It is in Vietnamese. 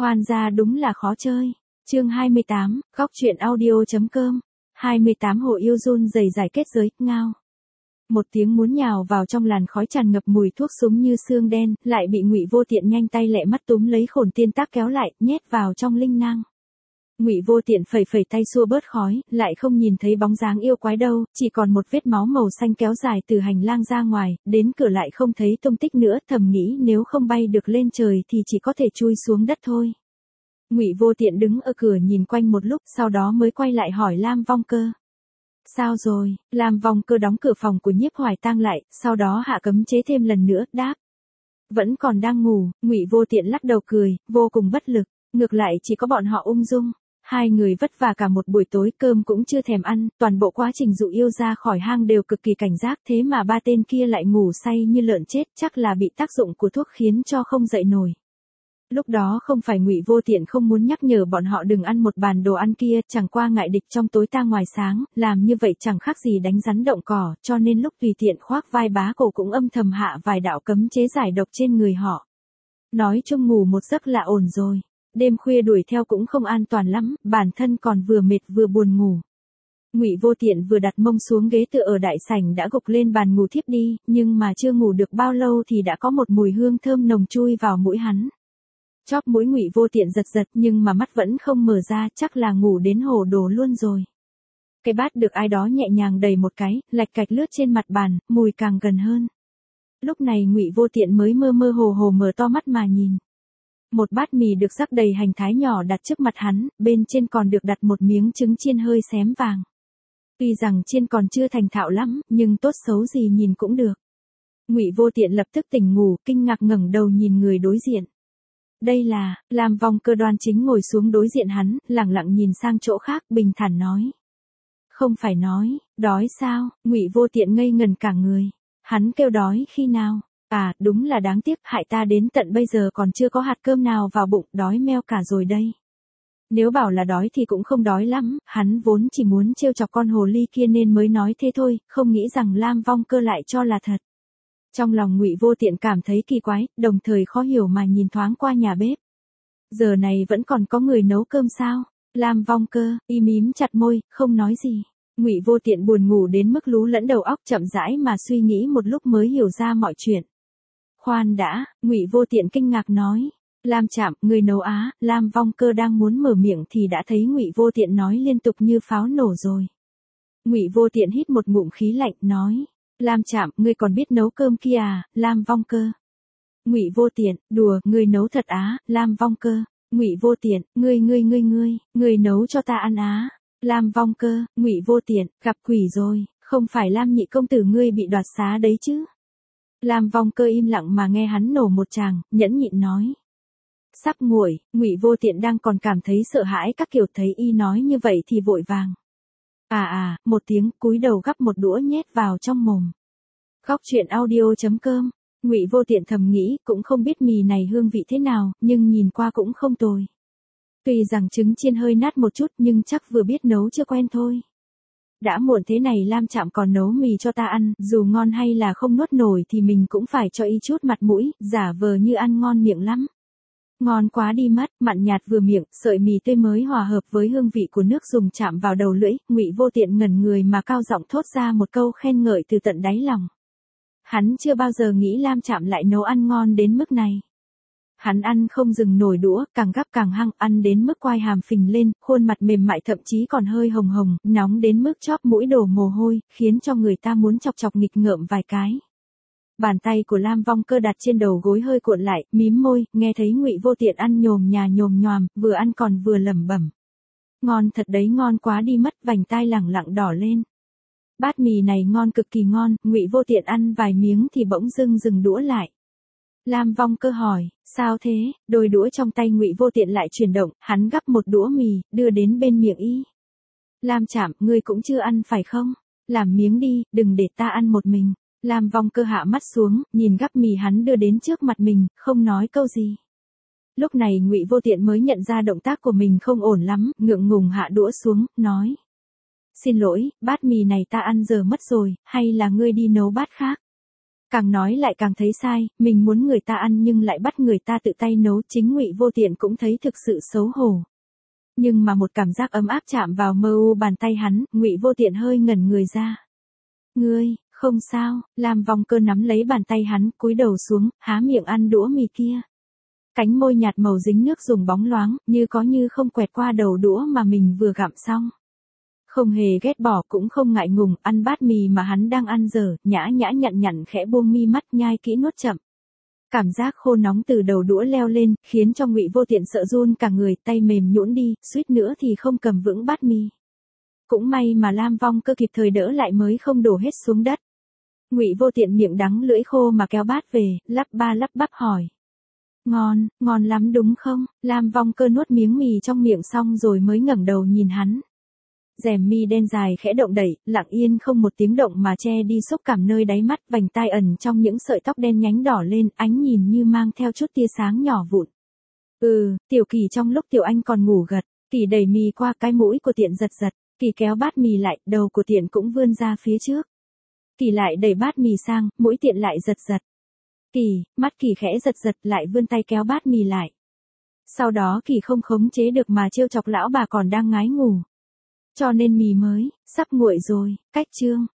Khoan ra đúng là khó chơi. Chương 28, góc truyện audio.com. 28 Hồ yêu run rẩy giải kết giới, ngao. Một tiếng muốn nhào vào trong làn khói tràn ngập mùi thuốc súng như xương đen, lại bị Ngụy Vô Tiện nhanh tay lẹ mắt túm lấy Khổn Tiên Tác kéo lại, nhét vào trong linh năng. Ngụy Vô Tiện phẩy phẩy tay xua bớt khói, lại không nhìn thấy bóng dáng yêu quái đâu, chỉ còn một vết máu màu xanh kéo dài từ hành lang ra ngoài, đến cửa lại không thấy tung tích nữa, thầm nghĩ nếu không bay được lên trời thì chỉ có thể chui xuống đất thôi. Ngụy Vô Tiện đứng ở cửa nhìn quanh một lúc, sau đó mới quay lại hỏi Lam Vong Cơ. Sao rồi? Lam Vong Cơ đóng cửa phòng của Nhiếp Hoài Tang lại, sau đó hạ cấm chế thêm lần nữa, đáp. Vẫn còn đang ngủ. Ngụy Vô Tiện lắc đầu cười, vô cùng bất lực, ngược lại chỉ có bọn họ ung dung. Hai người vất vả cả một buổi tối, cơm cũng chưa thèm ăn, toàn bộ quá trình dụ yêu ra khỏi hang đều cực kỳ cảnh giác, thế mà ba tên kia lại ngủ say như lợn chết, chắc là bị tác dụng của thuốc khiến cho không dậy nổi. Lúc đó không phải Ngụy Vô Tiện không muốn nhắc nhở bọn họ đừng ăn một bàn đồ ăn kia, chẳng qua ngại địch trong tối ta ngoài sáng, làm như vậy chẳng khác gì đánh rắn động cỏ, cho nên lúc tùy tiện khoác vai bá cổ cũng âm thầm hạ vài đạo cấm chế giải độc trên người họ. Nói chung ngủ một giấc là ổn rồi. Đêm khuya đuổi theo cũng không an toàn lắm, bản thân còn vừa mệt vừa buồn ngủ. Ngụy Vô Tiện vừa đặt mông xuống ghế tựa ở đại sảnh đã gục lên bàn ngủ thiếp đi, nhưng mà chưa ngủ được bao lâu thì đã có một mùi hương thơm nồng chui vào mũi hắn. Chóp mũi Ngụy Vô Tiện giật giật nhưng mà mắt vẫn không mở ra, chắc là ngủ đến hồ đồ luôn rồi. Cái bát được ai đó nhẹ nhàng đẩy một cái, lạch cạch lướt trên mặt bàn, mùi càng gần hơn. Lúc này Ngụy Vô Tiện mới mơ mơ hồ hồ mở to mắt mà nhìn. Một bát mì được rắc đầy hành thái nhỏ đặt trước mặt hắn, bên trên còn được đặt một miếng trứng chiên hơi xém vàng. Tuy rằng chiên còn chưa thành thạo lắm, nhưng tốt xấu gì nhìn cũng được. Ngụy Vô Tiện lập tức tỉnh ngủ, kinh ngạc ngẩng đầu nhìn người đối diện. Đây là, Lam Vong Cơ đoan chính ngồi xuống đối diện hắn, lẳng lặng nhìn sang chỗ khác, bình thản nói. Không phải nói, đói sao? Ngụy Vô Tiện ngây ngần cả người. Hắn kêu đói khi nào? À, đúng là đáng tiếc, hại ta đến tận bây giờ còn chưa có hạt cơm nào vào bụng, đói meo cả rồi đây. Nếu bảo là đói thì cũng không đói lắm, hắn vốn chỉ muốn trêu chọc con hồ ly kia nên mới nói thế thôi, không nghĩ rằng Lam Vong Cơ lại cho là thật. Trong lòng Ngụy Vô Tiện cảm thấy kỳ quái, đồng thời khó hiểu mà nhìn thoáng qua nhà bếp. Giờ này vẫn còn có người nấu cơm sao? Lam Vong Cơ, mím chặt môi, không nói gì. Ngụy Vô Tiện buồn ngủ đến mức lú lẫn đầu óc, chậm rãi mà suy nghĩ một lúc mới hiểu ra mọi chuyện. Khoan đã, Ngụy Vô Tiện kinh ngạc nói. Lam Trạm, người nấu á? Lam Vong Cơ đang muốn mở miệng thì đã thấy Ngụy Vô Tiện nói liên tục như pháo nổ rồi. Ngụy Vô Tiện hít một ngụm khí lạnh, nói. Lam Trạm, ngươi còn biết nấu cơm kia à? Lam Vong Cơ. Ngụy Vô Tiện, đùa, ngươi nấu thật á? Lam Vong Cơ. Ngụy Vô Tiện, ngươi nấu cho ta ăn á? Lam Vong Cơ. Ngụy Vô Tiện, gặp quỷ rồi, không phải Lam nhị công tử ngươi bị đoạt xá đấy chứ? Lam Vong Cơ im lặng mà nghe hắn nổ một tràng, nhẫn nhịn nói. Sắp nguội, Ngụy Vô Tiện đang còn cảm thấy sợ hãi các kiểu, thấy y nói như vậy thì vội vàng. Một tiếng, cúi đầu gắp một đũa nhét vào trong mồm. Góc truyện audio.com. Ngụy Vô Tiện thầm nghĩ, cũng không biết mì này hương vị thế nào, nhưng nhìn qua cũng không tồi. Tuy rằng trứng chiên hơi nát một chút nhưng chắc vừa biết nấu chưa quen thôi. Đã muộn thế này Lam Trạm còn nấu mì cho ta ăn, dù ngon hay là không nuốt nổi thì mình cũng phải cho y chút mặt mũi, giả vờ như ăn ngon miệng lắm. Ngon quá đi mất, mặn nhạt vừa miệng, sợi mì tươi mới hòa hợp với hương vị của nước dùng chạm vào đầu lưỡi, Ngụy Vô Tiện ngẩn người mà cao giọng thốt ra một câu khen ngợi từ tận đáy lòng. Hắn chưa bao giờ nghĩ Lam Trạm lại nấu ăn ngon đến mức này. Hắn ăn không dừng nổi đũa, càng gắp càng hăng, ăn đến mức quai hàm phình lên, khuôn mặt mềm mại thậm chí còn hơi hồng hồng, nóng đến mức chóp mũi đổ mồ hôi, khiến cho người ta muốn chọc chọc nghịch ngợm vài cái. Bàn tay của Lam Vong Cơ đặt trên đầu gối hơi cuộn lại, mím môi, nghe thấy Ngụy Vô Tiện ăn nhồm nhà nhồm nhoàm, vừa ăn còn vừa lẩm bẩm. Ngon thật đấy, ngon quá đi mất, vành tai lẳng lặng đỏ lên. Bát mì này ngon, cực kỳ ngon, Ngụy Vô Tiện ăn vài miếng thì bỗng dưng dừng đũa lại. Lam Vong Cơ hỏi, sao thế? Đôi đũa trong tay Ngụy Vô Tiện lại chuyển động, hắn gắp một đũa mì, đưa đến bên miệng y. Lam Trạm, ngươi cũng chưa ăn phải không? Làm miếng đi, đừng để ta ăn một mình. Lam Vong Cơ hạ mắt xuống, nhìn gắp mì hắn đưa đến trước mặt mình, không nói câu gì. Lúc này Ngụy Vô Tiện mới nhận ra động tác của mình không ổn lắm, ngượng ngùng hạ đũa xuống, nói. Xin lỗi, bát mì này ta ăn giờ mất rồi, hay là ngươi đi nấu bát khác? Càng nói lại càng thấy sai, mình muốn người ta ăn nhưng lại bắt người ta tự tay nấu, chính Ngụy Vô Tiện cũng thấy thực sự xấu hổ. Nhưng mà một cảm giác ấm áp chạm vào mơ u bàn tay hắn, Ngụy Vô Tiện hơi ngẩn người ra. Ngươi, không sao, Lam Vong Cơ nắm lấy bàn tay hắn, cúi đầu xuống, há miệng ăn đũa mì kia. Cánh môi nhạt màu dính nước dùng bóng loáng, như có như không quẹt qua đầu đũa mà mình vừa gặm xong. Không hề ghét bỏ cũng không ngại ngùng, ăn bát mì mà hắn đang ăn dở, nhã nhã nhặn nhặn khẽ buông mi mắt nhai kỹ nuốt chậm. Cảm giác khô nóng từ đầu đũa leo lên, khiến cho Ngụy Vô Tiện sợ run cả người, tay mềm nhũn đi, suýt nữa thì không cầm vững bát mì. Cũng may mà Lam Vong Cơ kịp thời đỡ lại mới không đổ hết xuống đất. Ngụy Vô Tiện miệng đắng lưỡi khô mà kéo bát về, lắp ba lắp bắp hỏi. Ngon, ngon lắm đúng không? Lam Vong Cơ nuốt miếng mì trong miệng xong rồi mới ngẩng đầu nhìn hắn. Rèm mi đen dài khẽ động đẩy, lặng yên không một tiếng động mà che đi xúc cảm nơi đáy mắt, vành tai ẩn trong những sợi tóc đen nhánh đỏ lên, ánh nhìn như mang theo chút tia sáng nhỏ vụn. Tiểu Kỳ trong lúc Tiểu Anh còn ngủ gật, Kỳ đẩy mì qua cái mũi của Tiện giật giật, Kỳ kéo bát mì lại, đầu của Tiện cũng vươn ra phía trước. Kỳ lại đẩy bát mì sang, mũi Tiện lại giật giật. Mắt Kỳ khẽ giật giật lại vươn tay kéo bát mì lại. Sau đó Kỳ không khống chế được mà trêu chọc lão bà còn đang ngái ngủ. Cho nên mì mới, sắp nguội rồi, cách chương.